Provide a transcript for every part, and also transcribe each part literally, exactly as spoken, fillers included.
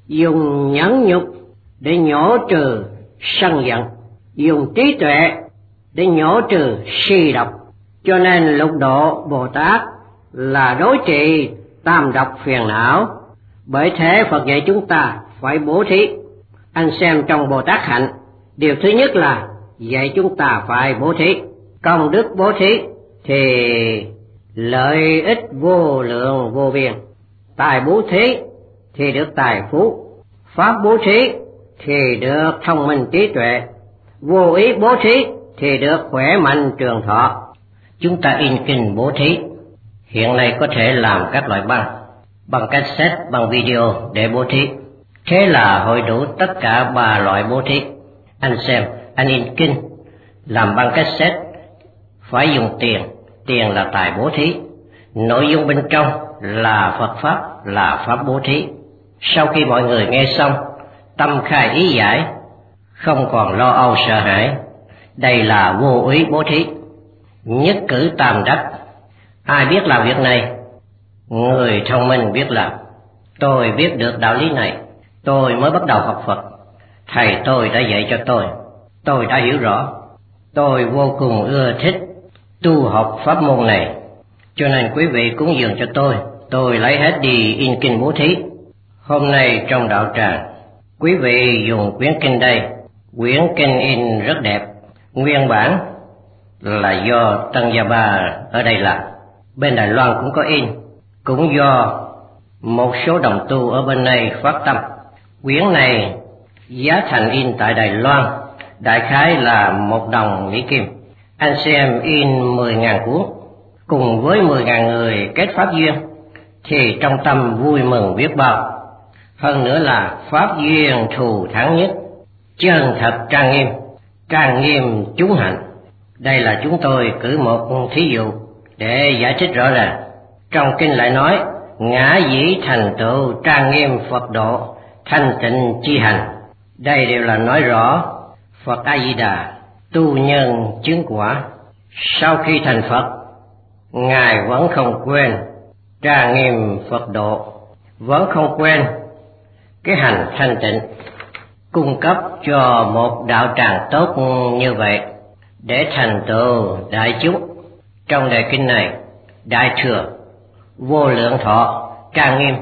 dùng nhẫn nhục để nhổ trừ sân giận, dùng trí tuệ để nhổ trừ si độc. Cho nên Lục Độ Bồ Tát là đối trị tam độc phiền não. Bởi thế Phật dạy chúng ta phải bố thí. Anh xem trong Bồ Tát hạnh, điều thứ nhất là dạy chúng ta phải bố thí. Công đức bố thí thì lợi ích vô lượng vô biên. Tài bố thí thì được tài phú, pháp bố thí thì được thông minh trí tuệ, vô ý bố thí thì được khỏe mạnh trường thọ. Chúng ta in kinh bố thí, hiện nay có thể làm các loại băng, bằng cassette, bằng video để bố thí. Thế là hội đủ tất cả ba loại bố thí. Anh xem, anh in kinh, làm băng cassette phải dùng tiền, tiền là tài bố thí. Nội dung bên trong là Phật Pháp, là Pháp bố thí. Sau khi mọi người nghe xong, tâm khai ý giải, không còn lo âu sợ hãi. Đây là vô úy bố thí. Nhất cử tam đắc. Ai biết làm việc này? Người thông minh biết làm. Tôi biết được đạo lý này, tôi mới bắt đầu học Phật. Thầy tôi đã dạy cho tôi, tôi đã hiểu rõ. Tôi vô cùng ưa thích tu học pháp môn này, cho nên quý vị cúng dường cho tôi, tôi lấy hết đi in kinh bố thí. Hôm nay trong đạo tràng, quý vị dùng quyển kinh đây. Quyển kinh in rất đẹp, nguyên bản là do Tân Gia Ba ở đây làm. Bên Đài Loan cũng có in, cũng do một số đồng tu ở bên này phát tâm. Quyển này giá thành in tại Đài Loan đại khái là một đồng Mỹ Kim. Anh xem in mười ngàn cuốn, cùng với mười ngàn người kết pháp duyên, thì trong tâm vui mừng biết bao. Hơn nữa là pháp duyên thù thắng nhất, chân thật trang nghiêm, trang nghiêm chúng hạnh. Đây là chúng tôi cử một thí dụ để giải thích rõ ràng. Trong kinh lại nói, ngã dĩ thành tựu trang nghiêm Phật độ, thanh tịnh chi hành. Đây đều là nói rõ Phật A Di Đà tu nhân chứng quả. Sau khi thành Phật, Ngài vẫn không quên trang nghiêm Phật độ, vẫn không quên cái hành thanh tịnh, cung cấp cho một đạo tràng tốt như vậy để thành tựu đại chúng. Trong đề kinh này, Đại Thừa, Vô Lượng Thọ, trang nghiêm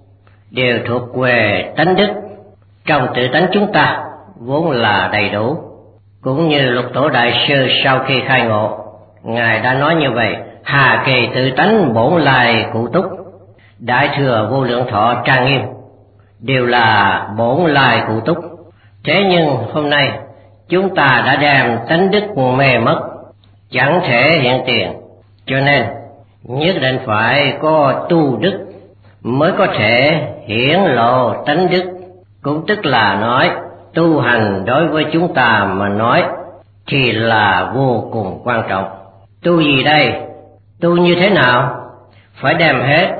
đều thuộc về tánh đức. Trong tự tánh chúng ta vốn là đầy đủ, cũng như Lục Tổ Đại Sư sau khi khai ngộ, Ngài đã nói như vậy: hà kỳ tự tánh bổn lai cụ túc. Đại Thừa, Vô Lượng Thọ, trang nghiêm đều là bổn lai cụ túc. Thế nhưng hôm nay chúng ta đã đem tánh đức mê mất, chẳng thể hiện tiền, cho nên nhất định phải có tu đức mới có thể hiển lộ tánh đức. Cũng tức là nói tu hành đối với chúng ta mà nói thì là vô cùng quan trọng. Tu gì đây? Tu như thế nào? Phải đem hết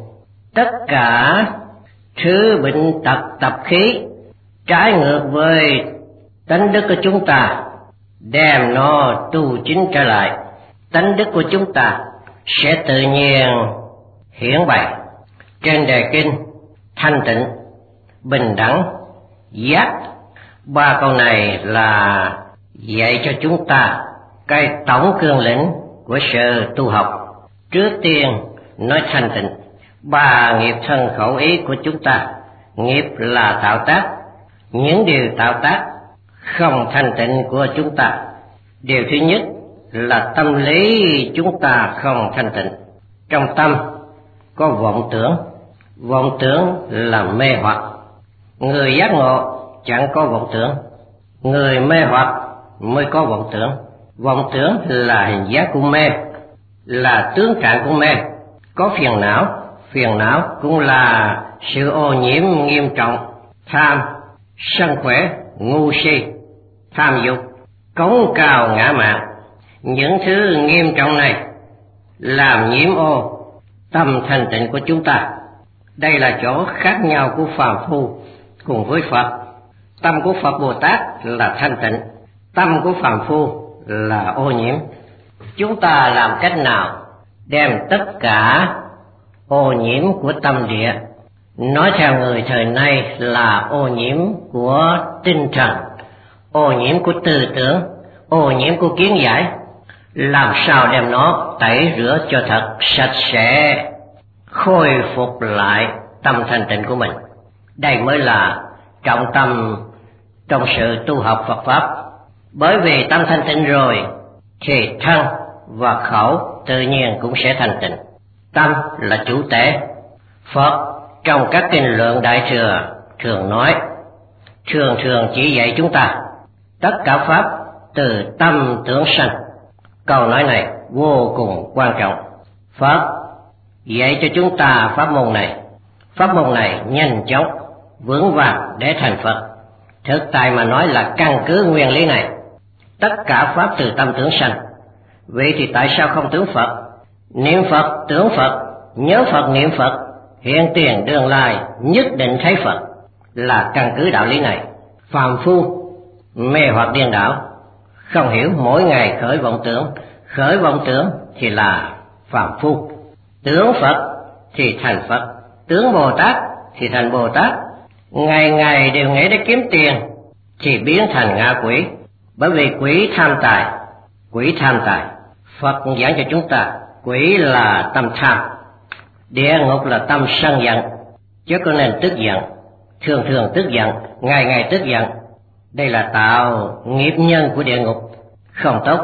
tất cả thứ bệnh tật tập khí trái ngược với tánh đức của chúng ta, đem nó tu chính trở lại. Tánh đức của chúng ta sẽ tự nhiên hiển bày. Trên đề kinh thanh tịnh, bình đẳng, giác, ba câu này là dạy cho chúng ta cái tổng cương lĩnh của sự tu học. Trước tiên nói thanh tịnh, ba nghiệp thân khẩu ý của chúng ta. Nghiệp là tạo tác, những điều tạo tác không thanh tịnh của chúng ta. Điều thứ nhất là tâm lý chúng ta không thanh tịnh. Trong tâm có vọng tưởng, vọng tưởng là mê hoặc. Người giác ngộ chẳng có vọng tưởng, người mê hoặc mới có vọng tưởng. Vọng tưởng là hình dáng của mê, là tướng trạng của mê. Có phiền não, phiền não cũng là sự ô nhiễm nghiêm trọng. Tham, sân khỏe, ngu si, tham dục, cống cao ngã mạn, những thứ nghiêm trọng này làm nhiễm ô tâm thanh tịnh của chúng ta. Đây là chỗ khác nhau của phàm phu cùng với Phật. Tâm của Phật Bồ Tát là thanh tịnh, tâm của phàm phu là ô nhiễm. Chúng ta làm cách nào đem tất cả ô nhiễm của tâm địa nói theo người thời nay là ô nhiễm của tinh thần, ô nhiễm của tư tưởng, ô nhiễm của kiến giải. Làm sao đem nó tẩy rửa cho thật sạch sẽ, khôi phục lại tâm thanh tịnh của mình. Đây mới là trọng tâm trong sự tu học Phật Pháp. Bởi vì tâm thanh tịnh rồi thì thân và khẩu tự nhiên cũng sẽ thanh tịnh. Tâm là chủ thể. Phật trong các kinh luận Đại Thừa thường nói, thường thường chỉ dạy chúng ta tất cả pháp từ tâm tưởng sanh. Câu nói này vô cùng quan trọng. Phật dạy cho chúng ta pháp môn này, pháp môn này nhanh chóng vững vàng để thành Phật. Thực tại mà nói là căn cứ nguyên lý này. Tất cả pháp từ tâm tưởng sanh. Vậy thì tại sao không tưởng Phật? Niệm Phật, tưởng Phật, nhớ Phật, niệm Phật, hiện tiền tương lai nhất định thấy Phật, là căn cứ đạo lý này. Phàm phu mê hoặc điên đảo, không hiểu mỗi ngày khởi vọng tưởng. Khởi vọng tưởng thì là phàm phu. Tưởng Phật thì thành Phật, tưởng Bồ Tát thì thành Bồ Tát. Ngày ngày đều nghĩ để kiếm tiền thì biến thành ngạ quỷ. Bởi vì quỷ tham tài, quỷ tham tài. Phật giảng cho chúng ta quỷ là tâm tham, địa ngục là tâm sân giận, chứ có nên tức giận, thường thường tức giận, ngày ngày tức giận. Đây là tạo nghiệp nhân của địa ngục, không tốt.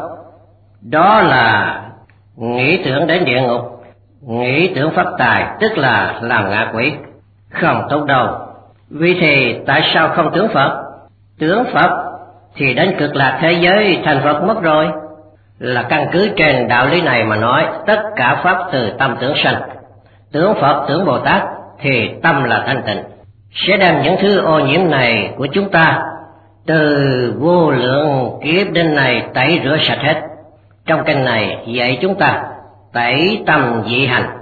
Đó là nghĩ tưởng đến địa ngục, nghĩ tưởng phát tài, tức là làm ngạ quỷ, không tốt đâu. Vì thì tại sao không tưởng Phật? Tưởng Phật thì đến cực lạc thế giới thành Phật mất rồi. Là căn cứ trên đạo lý này mà nói tất cả pháp từ tâm tưởng sanh. Tưởng Phật, tưởng Bồ Tát thì tâm là thanh tịnh, sẽ đem những thứ ô nhiễm này của chúng ta từ vô lượng kiếp đến này tẩy rửa sạch hết. Trong kinh này dạy chúng ta tẩy tâm dị hành.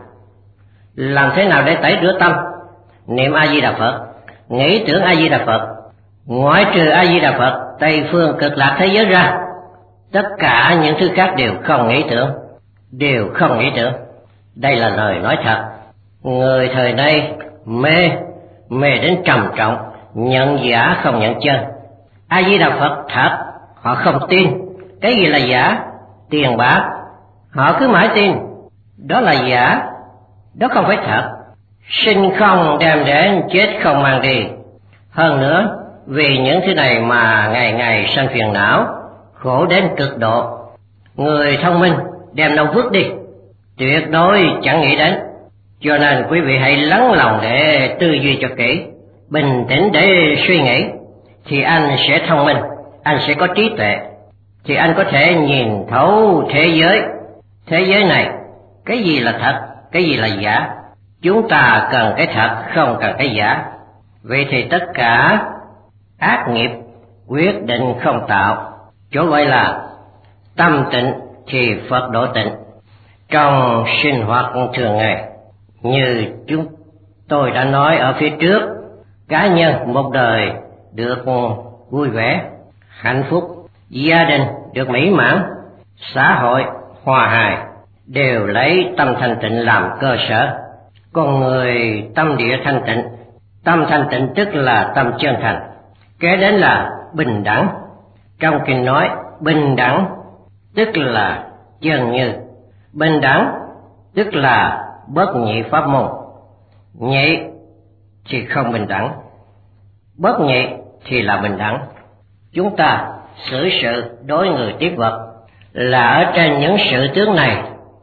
Làm thế nào để tẩy rửa tâm? Niệm A Di Đà Phật, nghĩ tưởng A Di Đà Phật. Ngoại trừ A Di Đà Phật, Tây phương cực lạc thế giới ra, tất cả những thứ khác đều không nghĩ tưởng, đều không nghĩ tưởng. Đây là lời nói thật. Người thời nay mê, mê đến trầm trọng, nhận giả không nhận chân. A Di Đà Phật thật, họ không tin. Cái gì là giả? Tiền bạc. Họ cứ mãi tin, đó là giả, đó không phải thật. Sinh không đem đến, chết không mang đi. Hơn nữa, vì những thứ này mà ngày ngày sanh phiền não, khổ đến cực độ. Người thông minh đem đâu vứt đi, tuyệt đối chẳng nghĩ đến. Cho nên quý vị hãy lắng lòng để tư duy cho kỹ, bình tĩnh để suy nghĩ, thì anh sẽ thông minh, anh sẽ có trí tuệ, thì anh có thể nhìn thấu thế giới. Thế giới này, cái gì là thật, cái gì là giả. Chúng ta cần cái thật, không cần cái giả. Vậy thì tất cả ác nghiệp quyết định không tạo. Chỗ gọi là tâm tịnh thì Phật độ tịnh. Trong sinh hoạt thường ngày, như chúng tôi đã nói ở phía trước, cá nhân một đời được vui vẻ, hạnh phúc, gia đình được mỹ mãn, xã hội hòa hài, đều lấy tâm thanh tịnh làm cơ sở. Con người tâm địa thanh tịnh, tâm thanh tịnh tức là tâm chân thành. Kế đến là bình đẳng. Trong kinh nói bình đẳng tức là chân như, bình đẳng tức là bất nhị pháp môn. Nhị thì không bình đẳng, bất nhị thì là bình đẳng. Chúng ta xử sự đối người tiếp vật là ở trên những sự tướng này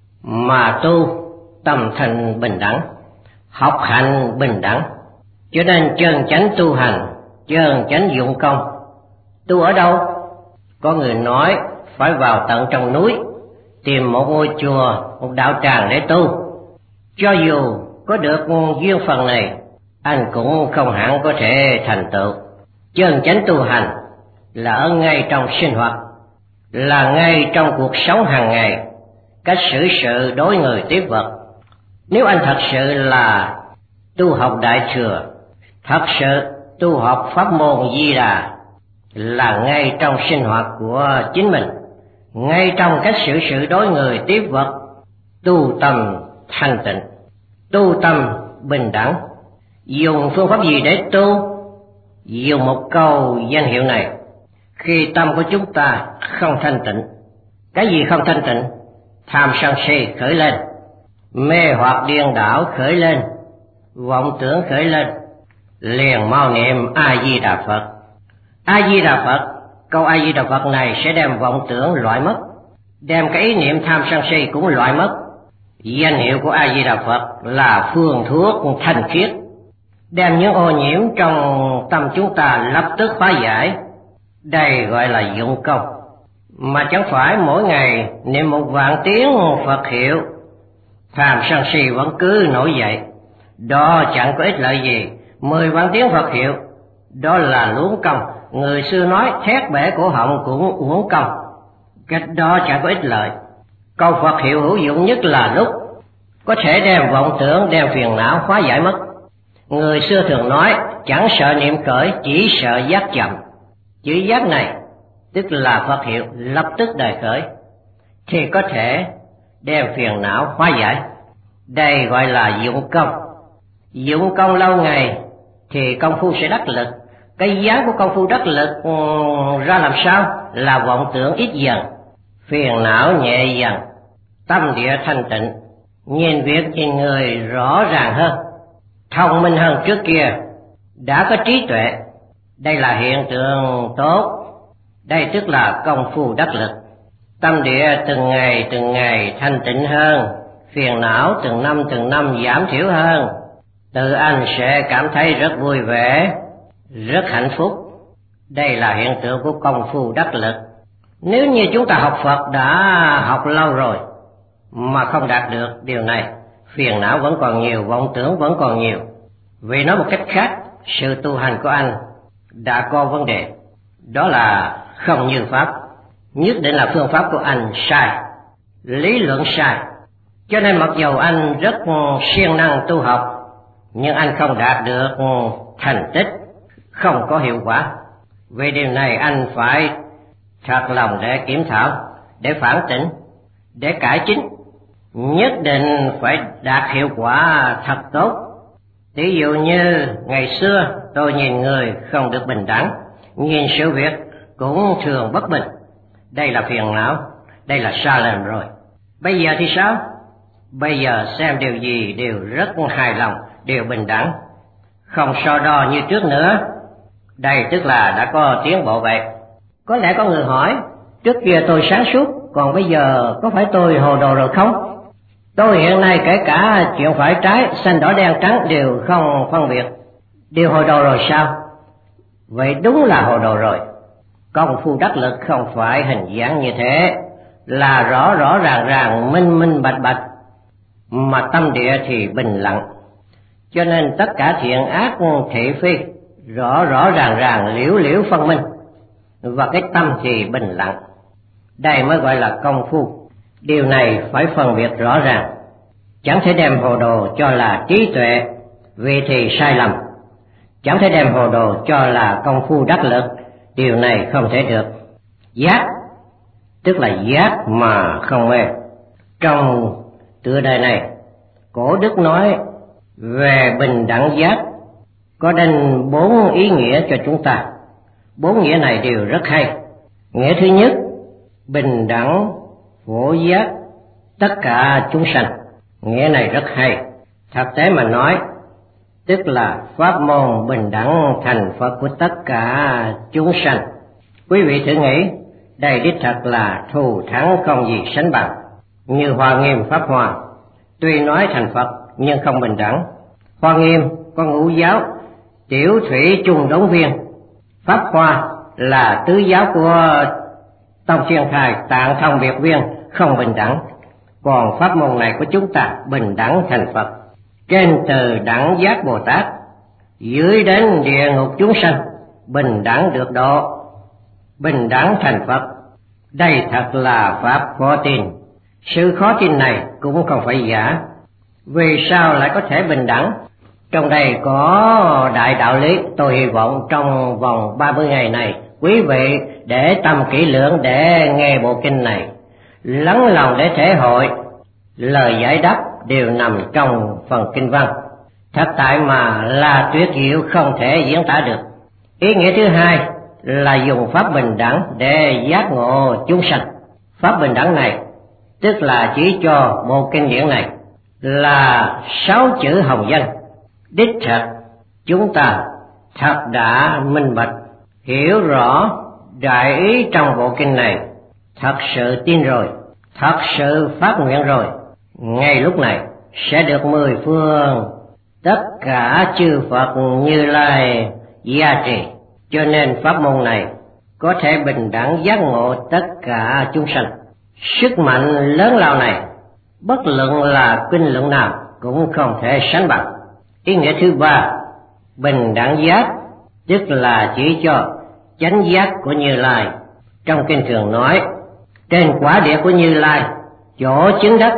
mà tu tâm thành bình đẳng, học hành bình đẳng. Cho nên chân chánh tu hành, chân chánh dụng công. Tu ở đâu? Có người nói phải vào tận trong núi, tìm một ngôi chùa, một đạo tràng để tu. Cho dù có được duyên phần này, anh cũng không hẳn có thể thành tựu. Chân chánh tu hành là ở ngay trong sinh hoạt, là ngay trong cuộc sống hàng ngày, cách xử sự đối người tiếp vật. Nếu anh thật sự là tu học Đại Thừa, thật sự tu học pháp môn Di Đà, là ngay trong sinh hoạt của chính mình, ngay trong cách xử sự đối người tiếp vật, tu tâm thanh tịnh, tu tâm bình đẳng, Dùng phương pháp gì để tu? Dùng một câu danh hiệu này: khi tâm của chúng ta không thanh tịnh. Cái gì không thanh tịnh? Tham sân si khởi lên, mê hoặc điên đảo khởi lên, vọng tưởng khởi lên, liền mau niệm A Di Đà Phật. A Di Đà Phật, câu A Di Đà Phật này sẽ đem vọng tưởng loại mất, đem cái ý niệm tham sân si cũng loại mất. Danh hiệu của A Di Đà Phật là phương thuốc thanh khiết, đem những ô nhiễm trong tâm chúng ta lập tức hóa giải. Đây gọi là dụng công. Mà chẳng phải mỗi ngày niệm một vạn tiếng Phật hiệu, tham sân si vẫn cứ nổi dậy, đó chẳng có ích lợi gì. Mười vạn tiếng Phật hiệu, đó là luống công. Người xưa nói thét bể cổ họng cũng uổng công, cách đó chẳng có ích lợi. Câu Phật hiệu hữu dụng nhất là lúc có thể đem vọng tưởng, đem phiền não hóa giải mất. Người xưa thường nói chẳng sợ niệm khởi, chỉ sợ giác chậm. Chữ giác này tức là Phật hiệu lập tức đời khởi, thì có thể đem phiền não hóa giải. Đây gọi là dụng công. Dụng công lâu ngày thì công phu sẽ đắc lực. Cái giá của công phu đắc lực ra làm sao? Là vọng tưởng ít dần, phiền não nhẹ dần, tâm địa thanh tịnh, nhìn việc nhìn người rõ ràng hơn, thông minh hơn trước kia, đã có trí tuệ. Đây là hiện tượng tốt. Đây tức là công phu đắc lực. Tâm địa từng ngày từng ngày thanh tịnh hơn, phiền não từng năm từng năm giảm thiểu hơn. Tự anh sẽ cảm thấy rất vui vẻ, rất hạnh phúc. Đây là hiện tượng của công phu đắc lực. Nếu như chúng ta học Phật đã học lâu rồi mà không đạt được điều này, phiền não vẫn còn nhiều, vọng tưởng vẫn còn nhiều. Vì nói một cách khác, sự tu hành của anh đã có vấn đề. Đó là không như pháp. Nhất định là phương pháp của anh sai, lý luận sai. Cho nên mặc dù anh rất siêng năng tu học, nhưng anh không đạt được thành tích, không có hiệu quả. Vì điều này anh phải thật lòng để kiểm thảo, để phản tỉnh, để cải chính. Nhất định phải đạt hiệu quả thật tốt. Ví dụ như ngày xưa tôi nhìn người không được bình đẳng, nhìn sự việc cũng thường bất bình. Đây là phiền não, đây là sai lầm rồi. Bây giờ thì sao? Bây giờ xem điều gì đều rất hài lòng, đều bình đẳng, không so đo như trước nữa. Đây tức là đã có tiến bộ vậy. Có lẽ có người hỏi, trước kia tôi sáng suốt, còn bây giờ có phải tôi hồ đồ rồi không? Tôi hiện nay kể cả chuyện phải trái, xanh đỏ đen trắng đều không phân biệt, đều hồ đồ rồi sao? Vậy đúng là hồ đồ rồi. Công phu đắc lực không phải hình dáng như thế, là rõ rõ ràng ràng, minh minh bạch bạch, mà tâm địa thì bình lặng. Cho nên tất cả thiện ác thị phi rõ rõ ràng ràng, liễu liễu phân minh, và cái tâm thì bình lặng. Đây mới gọi là công phu. Điều này phải phân biệt rõ ràng, chẳng thể đem hồ đồ cho là trí tuệ, vì thì sai lầm. Chẳng thể đem hồ đồ cho là công phu đắc lực, điều này không thể được. Giác tức là giác mà không mê. Trong tựa đề này, Cổ Đức nói về bình đẳng giác, có đến bốn ý nghĩa cho chúng ta. Bốn nghĩa này đều rất hay. Nghĩa thứ nhất, bình đẳng phổ giác tất cả chúng sanh. Nghĩa này rất hay. Thực tế mà nói, tức là pháp môn bình đẳng thành Phật của tất cả chúng sanh. Quý vị thử nghĩ, đây đích thật là thù thắng không gì sánh bằng. Như Hoa Nghiêm Pháp Hoa, tuy nói thành Phật nhưng không bình đẳng. Hoa Nghiêm có ngũ giáo, Tiểu Thủy Chung Đống Viên. Pháp Hoa là tứ giáo của Tông Xuyên Thai Tạng Thông Biệt Viên, không bình đẳng. Còn pháp môn này của chúng ta bình đẳng thành Phật. Trên từ đẳng giác Bồ Tát, dưới đến địa ngục chúng sanh, bình đẳng được độ, bình đẳng thành Phật. Đây thật là pháp khó tin. Sự khó tin này cũng không phải giả. Vì sao lại có thể bình đẳng? Trong đây có đại đạo lý. Tôi hy vọng trong vòng ba mươi ngày này, quý vị để tâm kỹ lưỡng để nghe bộ kinh này, lắng lòng để thể hội. Lời giải đáp đều nằm trong phần kinh văn. thật tại mà là tuyệt diệu không thể diễn tả được. Ý nghĩa thứ hai là dùng pháp bình đẳng để giác ngộ chúng sanh. Pháp bình đẳng này tức là chỉ cho bộ kinh điển này là sáu chữ hồng danh. Đích thật chúng ta thật đã minh bạch, hiểu rõ đại ý trong bộ kinh này, thật sự tin rồi, thật sự phát nguyện rồi, ngay lúc này sẽ được mười phương tất cả chư Phật Như Lai gia trì. Cho nên pháp môn này có thể bình đẳng giác ngộ tất cả chúng sanh. Sức mạnh lớn lao này bất luận là kinh luận nào cũng không thể sánh bằng. Ý nghĩa thứ ba, bình đẳng giác tức là chỉ cho chánh giác của Như Lai. Trong kinh thường nói trên quả địa của Như Lai, chỗ chứng đắc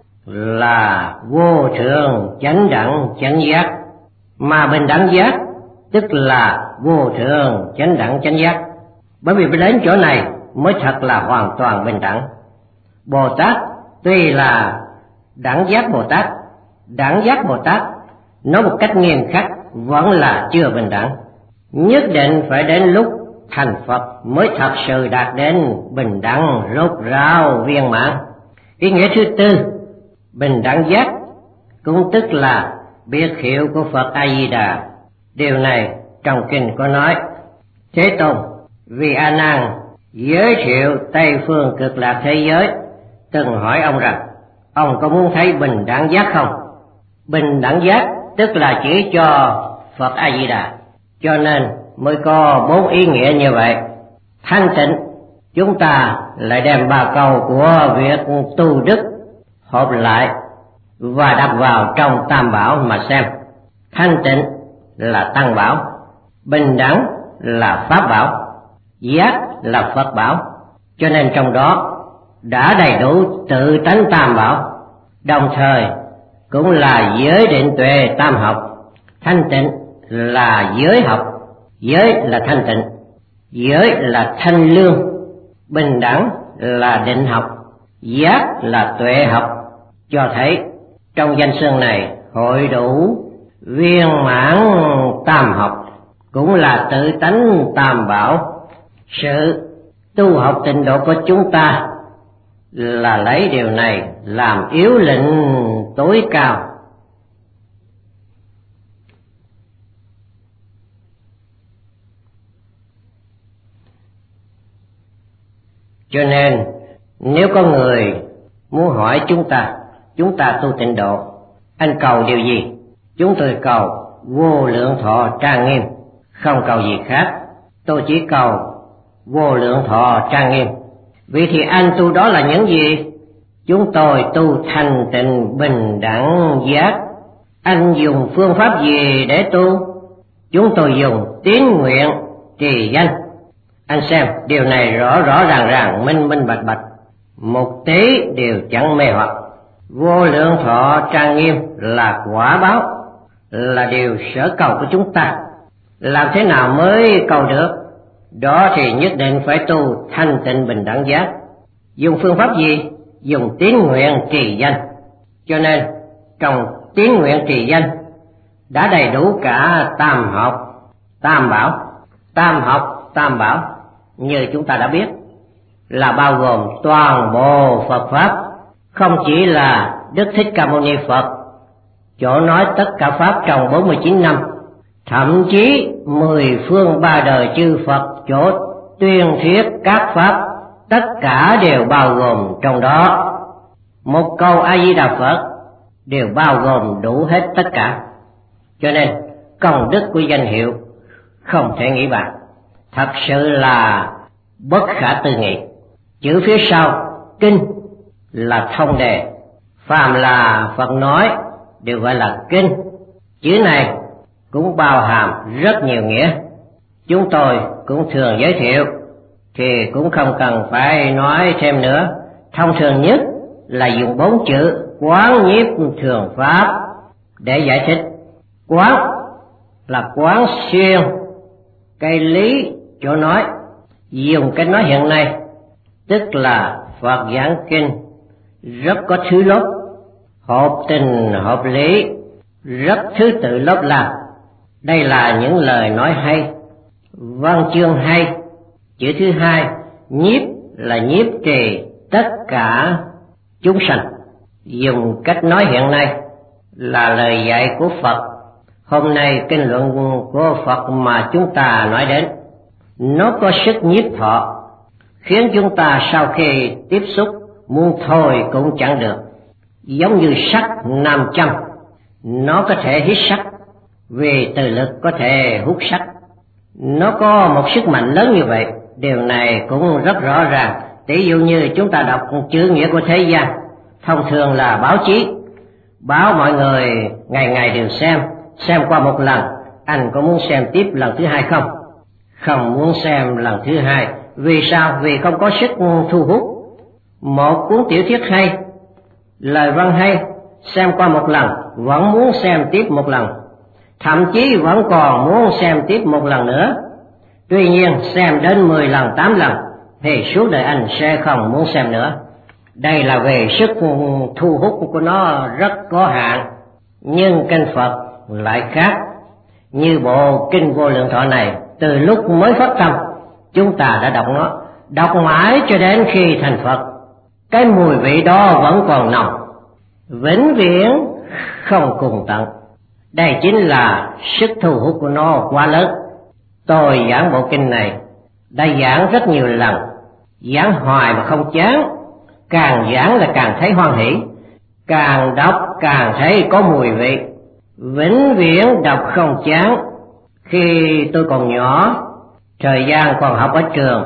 là vô thượng chánh đẳng chánh giác, mà bình đẳng giác tức là vô thượng chánh đẳng chánh giác. Bởi vì đến chỗ này mới thật là hoàn toàn bình đẳng. Bồ Tát tuy là đẳng giác Bồ Tát, đẳng giác Bồ Tát nói một cách nghiêm khắc vẫn là chưa bình đẳng. Nhất định phải đến lúc thành Phật mới thật sự đạt đến bình đẳng rốt ráo viên mãn. Ý nghĩa thứ tư, bình đẳng giác cũng tức là biệt hiệu của Phật A Di Đà. Điều này trong kinh có nói: Thế Tôn vì A Nan giới thiệu Tây phương cực lạc thế giới, từng hỏi ông rằng ông có muốn thấy bình đẳng giác không? Bình đẳng giác tức là chỉ cho Phật A Di Đà, cho nên mới có bốn ý nghĩa như vậy. Thanh tịnh, chúng ta lại đem ba câu của việc tu đức hợp lại và đặt vào trong Tam Bảo mà xem. Thanh tịnh là Tăng Bảo, bình đẳng là Pháp Bảo, giác là Phật Bảo. Cho nên trong đó đã đầy đủ tự tánh Tam Bảo, đồng thời cũng là giới định tuệ tam học. Thanh tịnh là giới học, giới là thanh tịnh, giới là thanh lương, bình đẳng là định học, giác là tuệ học. Cho thấy trong danh xưng này hội đủ viên mãn tam học, cũng là tự tánh tam bảo. Sự tu học tịnh độ của chúng ta là lấy điều này làm yếu lệnh tối cao. Cho nên nếu có người muốn hỏi chúng ta, chúng ta tu tịnh độ, anh cầu điều gì? Chúng tôi cầu vô lượng thọ trang nghiêm, không cầu gì khác. Tôi chỉ cầu vô lượng thọ trang nghiêm. Vậy thì anh tu đó là những gì? Chúng tôi tu thanh tịnh bình đẳng giác. Anh dùng phương pháp gì để tu? Chúng tôi dùng tín nguyện trì danh. Anh xem điều này rõ rõ ràng ràng, minh minh bạch bạch, một tí đều chẳng mê hoặc. Vô lượng thọ trang nghiêm là quả báo, là điều sở cầu của chúng ta. Làm thế nào mới cầu được? Đó thì nhất định phải tu thanh tịnh bình đẳng giác. Dùng phương pháp gì? Dùng tín nguyện trì danh. Cho nên trong tín nguyện trì danh đã đầy đủ cả tam học, tam bảo. Tam học, tam bảo như chúng ta đã biết là bao gồm toàn bộ Phật Pháp, không chỉ là Đức Thích Ca Mâu Ni Phật chỗ nói tất cả Pháp trong bốn mươi chín năm, thậm chí mười phương ba đời chư Phật chỗ tuyên thuyết các Pháp, tất cả đều bao gồm trong đó. Một câu A Di Đà Phật đều bao gồm đủ hết tất cả. Cho nên công đức của danh hiệu không thể nghĩ bàn, thật sự là bất khả tư nghị. Chữ phía sau kinh là thông đề, phàm là Phật nói đều gọi là kinh. Chữ này cũng bao hàm rất nhiều nghĩa, chúng tôi cũng thường giới thiệu thì cũng không cần phải nói thêm nữa. Thông thường nhất là dùng bốn chữ quán nhiếp thường pháp để giải thích. Quán là quán xuyên cái lý chỗ nói, dùng cái nói hiện nay, tức là Phật giảng kinh rất có thứ lốt, hợp tình hợp lý, rất thứ tự lớp làm. Đây là những lời nói hay, văn chương hay. Chữ thứ hai, nhiếp là nhiếp trì tất cả chúng sanh. Dùng cách nói hiện nay là lời dạy của Phật. Hôm nay kinh luận của Phật mà chúng ta nói đến, nó có sức nhiếp thọ, khiến chúng ta sau khi tiếp xúc muốn thôi cũng chẳng được. Giống như sắt nam châm, nó có thể hít sắt, vì từ lực có thể hút sắt. Nó có một sức mạnh lớn như vậy. Điều này cũng rất rõ ràng. Tỷ dụ như chúng ta đọc chữ nghĩa của thế gian, thông thường là báo chí, báo mọi người ngày ngày đều xem, xem qua một lần, anh có muốn xem tiếp lần thứ hai không? Không muốn xem lần thứ hai. Vì sao? Vì không có sức thu hút. Một cuốn tiểu thuyết hay, lời văn hay, xem qua một lần vẫn muốn xem tiếp một lần, thậm chí vẫn còn muốn xem tiếp một lần nữa. Tuy nhiên xem đến mười lần, tám lần thì suốt đời anh sẽ không muốn xem nữa. Đây là về sức thu hút của nó rất có hạn. Nhưng kinh Phật lại khác. Như bộ kinh Vô Lượng Thọ này, từ lúc mới phát tâm chúng ta đã đọc nó, đọc mãi cho đến khi thành Phật, cái mùi vị đó vẫn còn nồng, vĩnh viễn không cùng tận. Đây chính là sức thu hút của nó quá lớn. Tôi giảng bộ kinh này đã giảng rất nhiều lần, giảng hoài mà không chán, càng giảng là càng thấy hoan hỷ, càng đọc càng thấy có mùi vị, vĩnh viễn đọc không chán. Khi tôi còn nhỏ, thời gian còn học ở trường,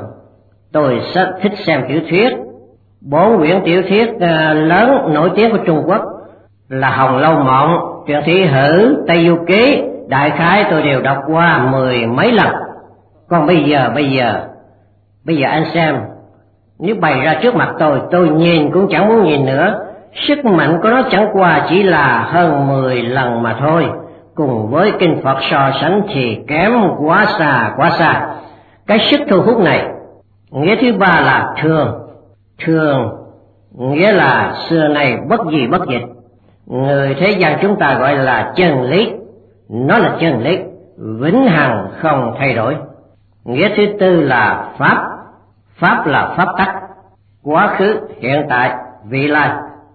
tôi rất thích xem tiểu thuyết. Bốn quyển tiểu thuyết lớn nổi tiếng của Trung Quốc là Hồng Lâu Mộng, Truyện Thị Hử, Tây Du Ký, đại khái tôi đều đọc qua mười mấy lần. Còn bây giờ, bây giờ, bây giờ anh xem, nếu bày ra trước mặt tôi, tôi nhìn cũng chẳng muốn nhìn nữa. Sức mạnh của nó chẳng qua chỉ là hơn mười lần mà thôi. Cùng với kinh Phật so sánh thì kém quá xa, quá xa. Cái sức thu hút này, nghĩa thứ ba là thường. Thường nghĩa là xưa nay bất gì bất dịch. Người thế gian chúng ta gọi là chân lý. Nó là chân lý, vĩnh hằng không thay đổi. Nghĩa thứ tư là pháp. Pháp là pháp tắc, quá khứ, hiện tại, vị lai.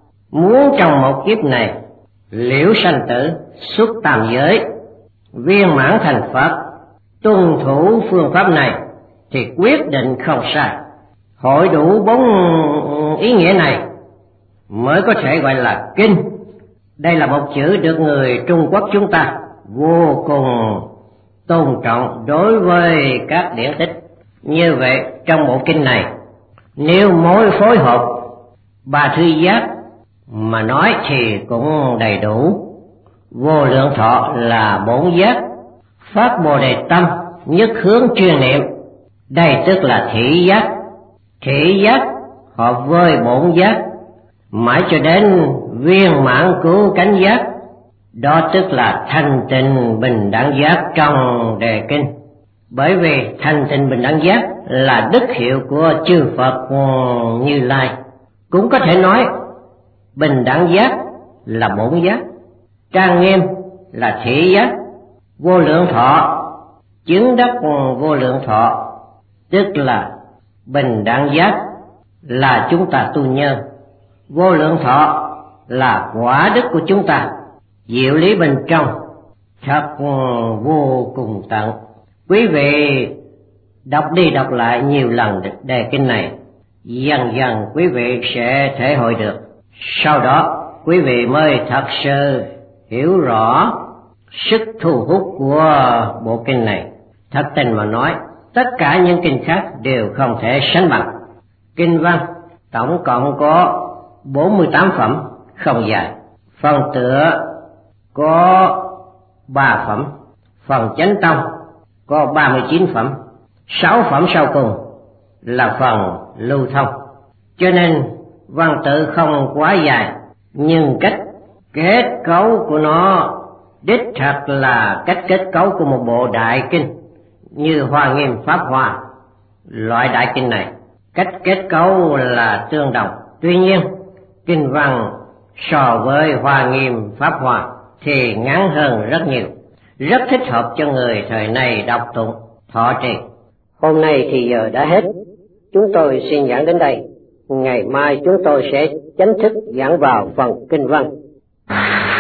Muốn trong một kiếp này liễu sanh tử, xuất tam giới, viên mãn thành Phật, tuân thủ phương pháp này thì quyết định không sai. Hội đủ bốn ý nghĩa này mới có thể gọi là kinh. Đây là một chữ được người Trung Quốc chúng ta vô cùng tôn trọng đối với các điển tích. Như vậy trong bộ kinh này, nếu mối phối hợp ba thứ giác mà nói thì cũng đầy đủ. Vô lượng thọ là bốn giác, phát bồ đề tâm, nhất hướng chuyên niệm. Đây tức là thị giác. Thị giác hợp với bổn giác, mãi cho đến viên mãn cứu cánh giác. Đó tức là thanh tịnh bình đẳng giác trong đề kinh. Bởi vì thanh tịnh bình đẳng giác là đức hiệu của chư Phật Như Lai. Cũng có thể nói bình đẳng giác là bổn giác, trang nghiêm là thị giác. Vô lượng thọ, chứng đắc vô lượng thọ tức là bình đẳng giác, là chúng ta tu nhân. Vô lượng thọ là quả đức của chúng ta, diệu lý bên trong thật vô cùng tận. Quý vị đọc đi đọc lại nhiều lần đề kinh này, dần dần quý vị sẽ thể hội được. Sau đó quý vị mới thật sự hiểu rõ sức thu hút của bộ kinh này. Thật tình mà nói, tất cả những kinh khác đều không thể sánh bằng. Kinh văn tổng cộng có bốn mươi tám phẩm, không dài. Phần tựa có ba phẩm, phần chánh tông có ba mươi chín phẩm, sáu phẩm sau cùng là phần lưu thông. Cho nên văn tự không quá dài, nhưng cách kết cấu của nó đích thật là cách kết cấu của một bộ đại kinh. Như Hoa Nghiêm Pháp Hoa, loại đại kinh này cách kết cấu là tương đồng. Tuy nhiên kinh văn so với Hoa Nghiêm Pháp Hoa thì ngắn hơn rất nhiều, rất thích hợp cho người thời này đọc tụng, thọ trì. Hôm nay thì giờ đã hết, chúng tôi xin giảng đến đây. Ngày mai chúng tôi sẽ chính thức giảng vào phần kinh văn.